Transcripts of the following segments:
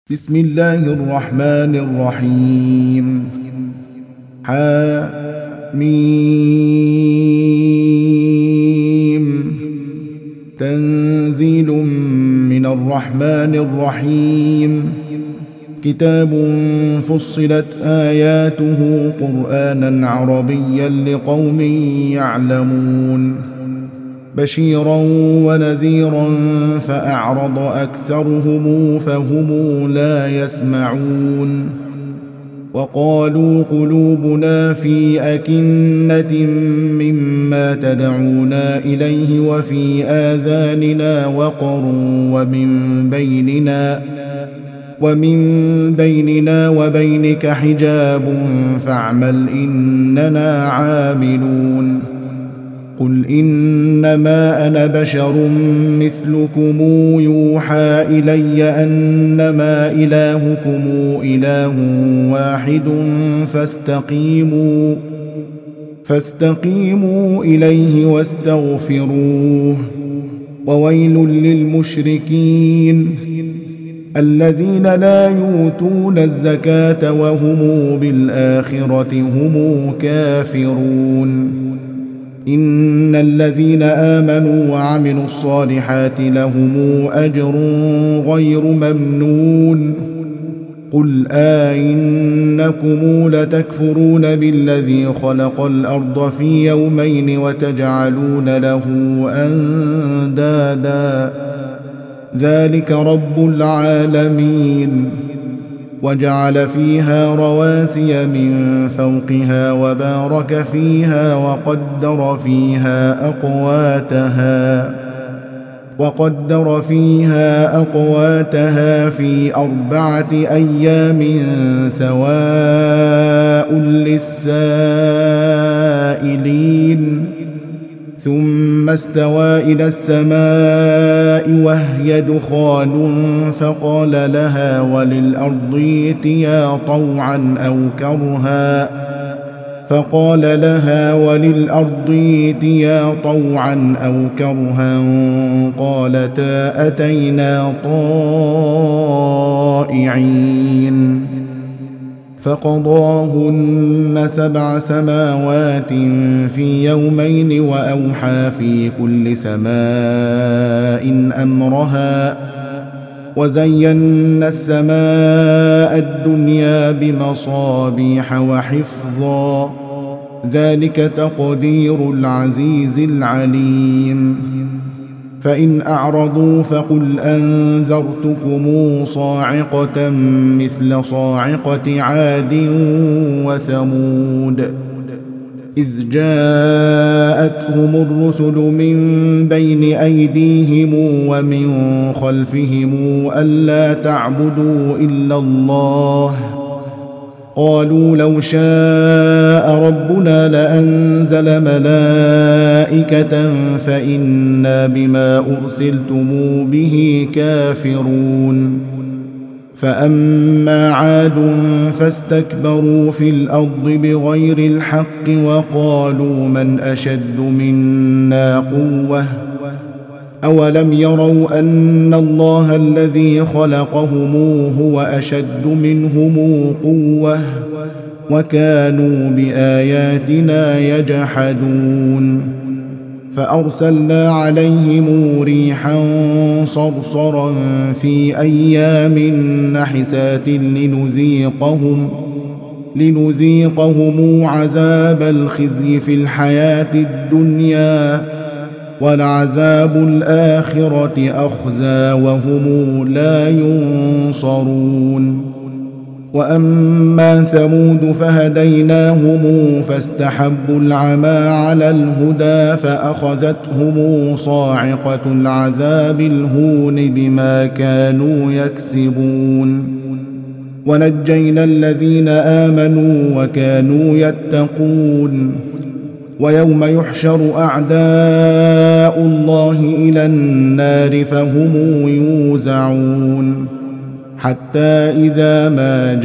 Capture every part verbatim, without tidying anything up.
بسم الله الرحمن الرحيم. حميم. تنزيل من الرحمن الرحيم. كتاب فصلت آياته قرآنا عربيا لقوم يعلمون، بشيرا ونذيرا فأعرض أكثرهم فهم لا يسمعون. وقالوا قلوبنا في أكنة مما تدعونا إليه وفي آذاننا وقر ومن بيننا ومن بيننا وبينك حجاب فاعمل إننا عاملون. قل إنما أنا بشر مثلكم يوحى إلي أنما إلهكم إله واحد فاستقيموا فاستقيموا إليه واستغفروه. وويل للمشركين الذين لا يؤتون الزكاة وهم بالآخرة هم كافرون. إن الذين آمنوا وعملوا الصالحات لهم أجر غير ممنون. قل أئنكم لتكفرون بالذي خلق الأرض في يومين وتجعلون له أندادا ذلك رب العالمين. وجعل فيها رواسي من فوقها وبارك فيها وقدر فيها أقواتها وقدر فيها أقواتها في أربعة أيام سواء للسائلين. ثم استوى إلى السماء وهي دخان فقال لها وللأرض ائتيا طوعا أو كرها فقال لها وللأرض ائتيا طوعا أو كرها قالتا أتينا طائعين. فقضاهن سبع سماوات في يومين وأوحى في كل سماء أمرها وزينا السماء الدنيا بمصابيح وحفظا ذلك تقدير العزيز العليم. فإن أعرضوا فقل أنذرتكم صاعقة مثل صاعقة عاد وثمود إذ جاءتهم الرسل من بين أيديهم ومن خلفهم ألا تعبدوا إلا الله قالوا لو شاء ربنا لأنزل ملائكة فإنا بما أرسلتم به كافرون. فأما عاد فاستكبروا في الأرض بغير الحق وقالوا من أشد منا قوة أولم يروا أن الله الذي خلقهم هو أشد منهم قوة وكانوا بآياتنا يجحدون. فأرسلنا عليهم ريحا صرصرا في أيام نحسات لنذيقهم لنذيقهم عذاب الخزي في الحياة الدنيا ولعذاب الآخرة أخزى وهم لا ينصرون. وأما ثمود فهديناهم فاستحبوا العمى على الهدى فأخذتهم صاعقة العذاب الهون بما كانوا يكسبون. ونجينا الذين آمنوا وكانوا يتقون. ويوم يحشر أعداء الله إلى النار فهم يوزعون حتى إذا ما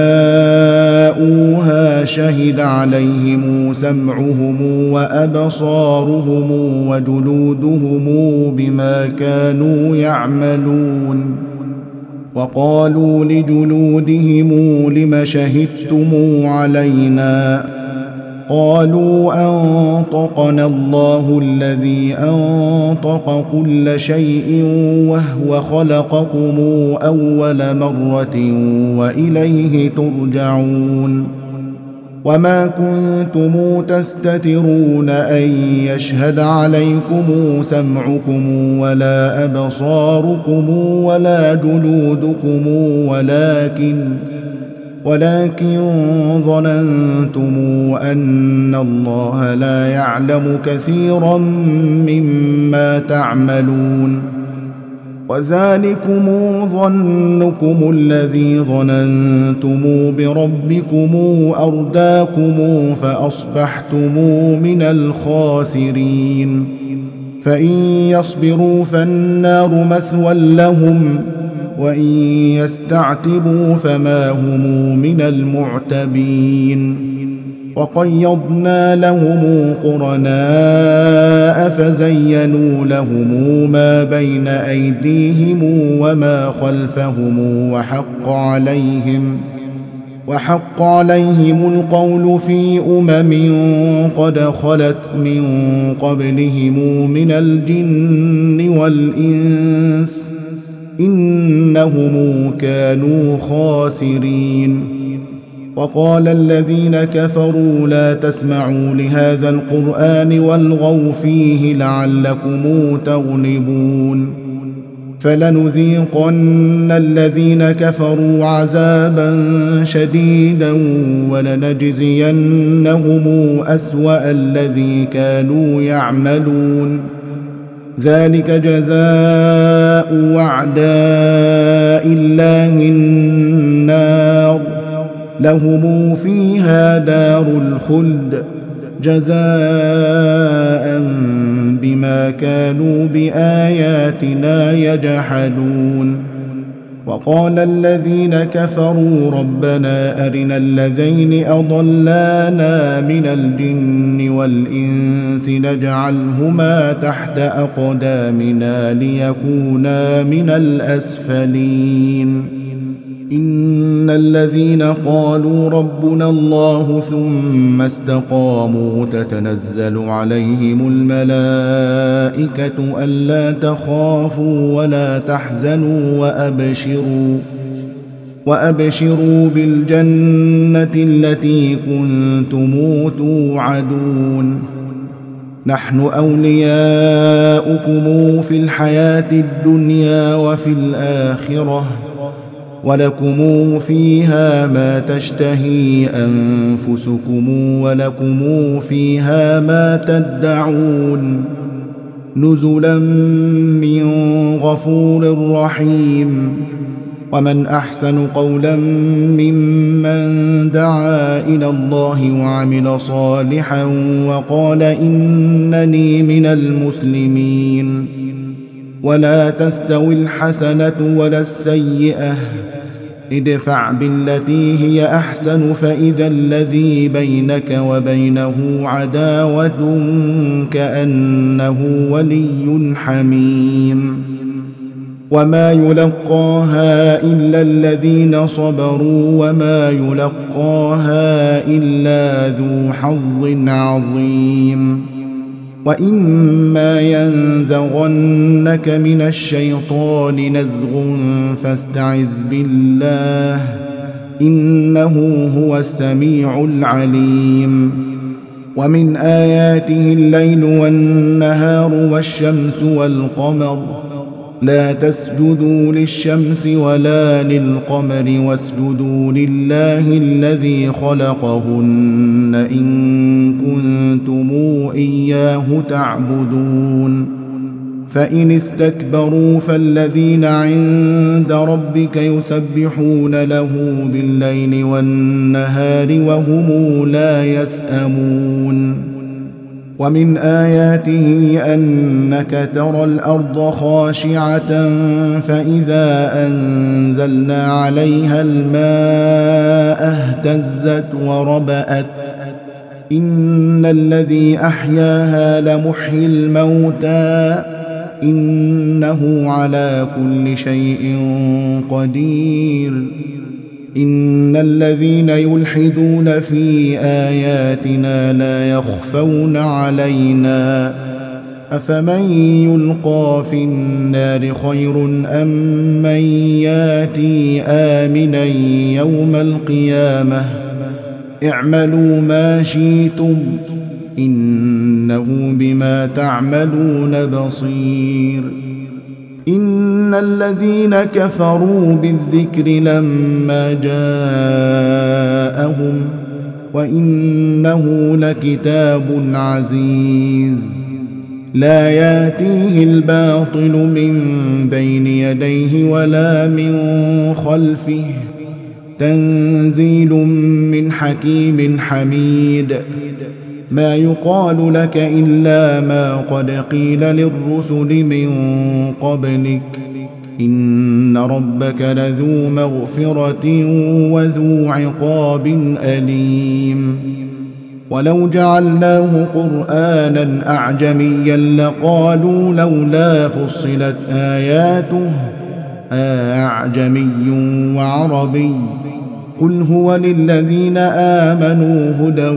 جاءوها شهد عليهم سمعهم وأبصارهم وجلودهم بما كانوا يعملون وقالوا لجلودهم لم شهدتم علينا قالوا أنطقنا الله الذي أنطق كل شيء وهو خلقكم أول مرة وإليه ترجعون وما كنتم تستترون أن يشهد عليكم سمعكم ولا أبصاركم ولا جلودكم ولكن ولكن ظننتم أن الله لا يعلم كثيرا مما تعملون وذلكم ظنكم الذي ظننتم بربكم أرداكم فأصبحتم من الخاسرين فإن يصبروا فالنار مثوى لهم وإن يستعتبوا فما هم من المعتبين وقيضنا لهم قرناء فزينوا لهم ما بين أيديهم وما خلفهم وحق عليهم وحق عليهم القول في أمم قد خلت من قبلهم من الجن والإنس إنهم كانوا خاسرين وقال الذين كفروا لا تسمعوا لهذا القرآن والغوا فيه لعلكم تغلبون فلنذيقن الذين كفروا عذابا شديدا ولنجزينهم أسوأ الذي كانوا يعملون ذلك جزاء أعداء الله النار لهم فيها دار الخلد جزاء بما كانوا بآياتنا يجحدون وقال الذين كفروا ربنا أرنا الذين أضلانا من الجن والإنس نجعلهما تحت أقدامنا ليكونا من الأسفلين إن الذين قالوا ربنا الله ثم استقاموا تتنزل عليهم الملائكة ألا تخافوا ولا تحزنوا وأبشروا وأبشروا بالجنة التي كنتم توعدون نحن أولياؤكم في الحياة الدنيا وفي الآخرة ولكم فيها ما تشتهي أنفسكم ولكم فيها ما تدعون نزلا من غفور رحيم ومن أحسن قولا ممن دعا إلى الله وعمل صالحا وقال إنني من المسلمين ولا تستوي الحسنة ولا السيئة ادفع بالتي هي أحسن فإذا الذي بينك وبينه عداوة كأنه ولي حميم وما يلقاها إلا الذين صبروا وما يلقاها إلا ذو حظ عظيم وإما ينزغنك من الشيطان نزغ فاستعذ بالله إنه هو السميع العليم ومن آياته الليل والنهار والشمس والقمر لا تسجدوا للشمس ولا للقمر واسجدوا لله الذي خلقهن إن كنتم إياه تعبدون فإن استكبروا فالذين عند ربك يسبحون له بالليل والنهار وهم لا يسأمون ومن آياته أنك ترى الأرض خاشعة فإذا أنزلنا عليها الماء اهتزت وربأت إن الذي أحياها لمحيي الموتى إنه على كل شيء قدير. إن الذين يلحدون في آياتنا لا يخفون علينا أفمن يلقى في النار خير أم من ياتي آمنا يوم القيامة اعملوا ما شئتم إنه بما تعملون بصير. إن الذين كفروا بالذكر لما جاءهم وإنه لكتاب عزيز لا ياتيه الباطل من بين يديه ولا من خلفه تنزيل من حكيم حميد. ما يقال لك إلا ما قد قيل للرسل من قبلك إن ربك لذو مغفرة وذو عقاب أليم. ولو جعلناه قرآنا أعجميا لقالوا لولا فصلت آياته أعجمي وعربي قل هو للذين آمنوا هدى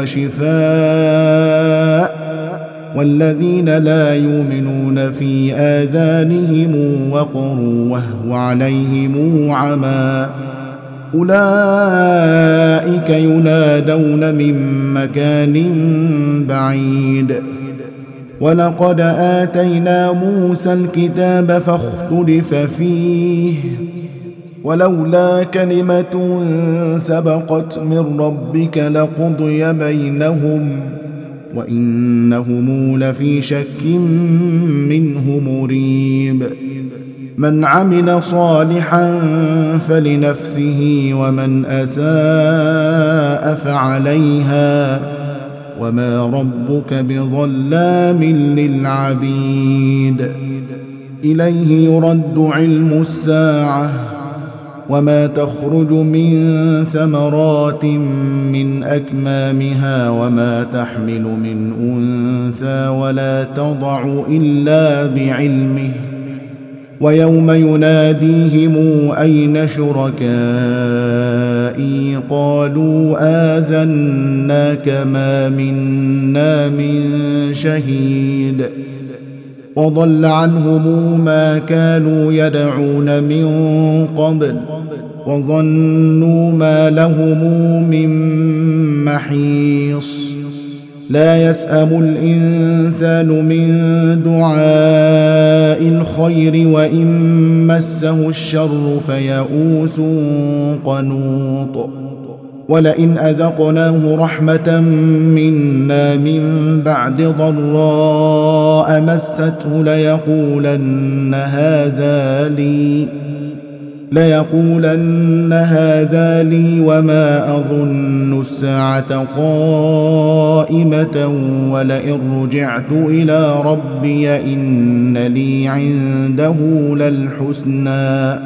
وشفاء والذين لا يؤمنون في آذانهم وقر وهو عليهم عمى أولئك ينادون من مكان بعيد. ولقد آتينا موسى الكتاب فاختلف فيه ولولا كلمة سبقت من ربك لقضي بينهم وإنهم لفي شك منه مريب. من عمل صالحا فلنفسه ومن أساء فعليها وما ربك بظلام للعبيد. إليه يرد علم الساعة وما تخرج من ثمرات من أكمامها وما تحمل من أنثى ولا تضع إلا بعلمه ويوم يناديهم أين شركائي قالوا آذناك ما منا من شهيد وضل عنهم ما كانوا يدعون من قبل وظنوا ما لهم من محيص. لا يسأم الإنسان من دعاء الخير وإن مسه الشر فيئوس قنوط. ولئن أذقناه رحمة منا من بعد ضراء مسته ليقولن هذا لي ليقولن هذا لي وما أظن الساعة قائمة ولئن رجعت إلى ربي إن لي عنده للحسنى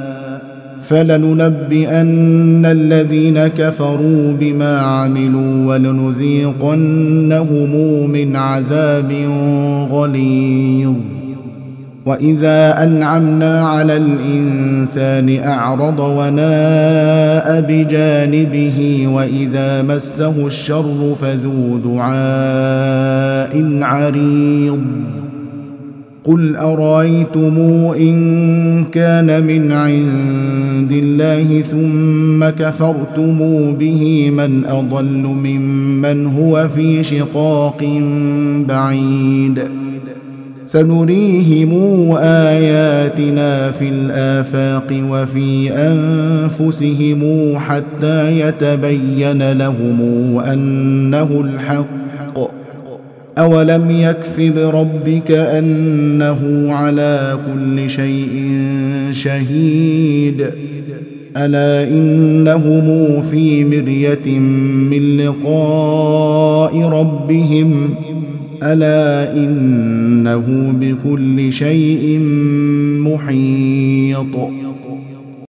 فلننبئن الذين كفروا بما عملوا ولنذيقنهم من عذاب غليظ. وإذا أنعمنا على الإنسان أعرض وناء بجانبه وإذا مسه الشر فذو دعاء عريض. قل أرأيتم إن كان من عند الله ثم كفرتم به من أضل ممن هو في شقاق بعيد. سنريهم آياتنا في الآفاق وفي أنفسهم حتى يتبين لهم أنه الحق. أولم يكف بربك أنه على كل شيء شهيد. ألا إنهم في مرية من لقاء ربهم ألا إنه بكل شيء محيط.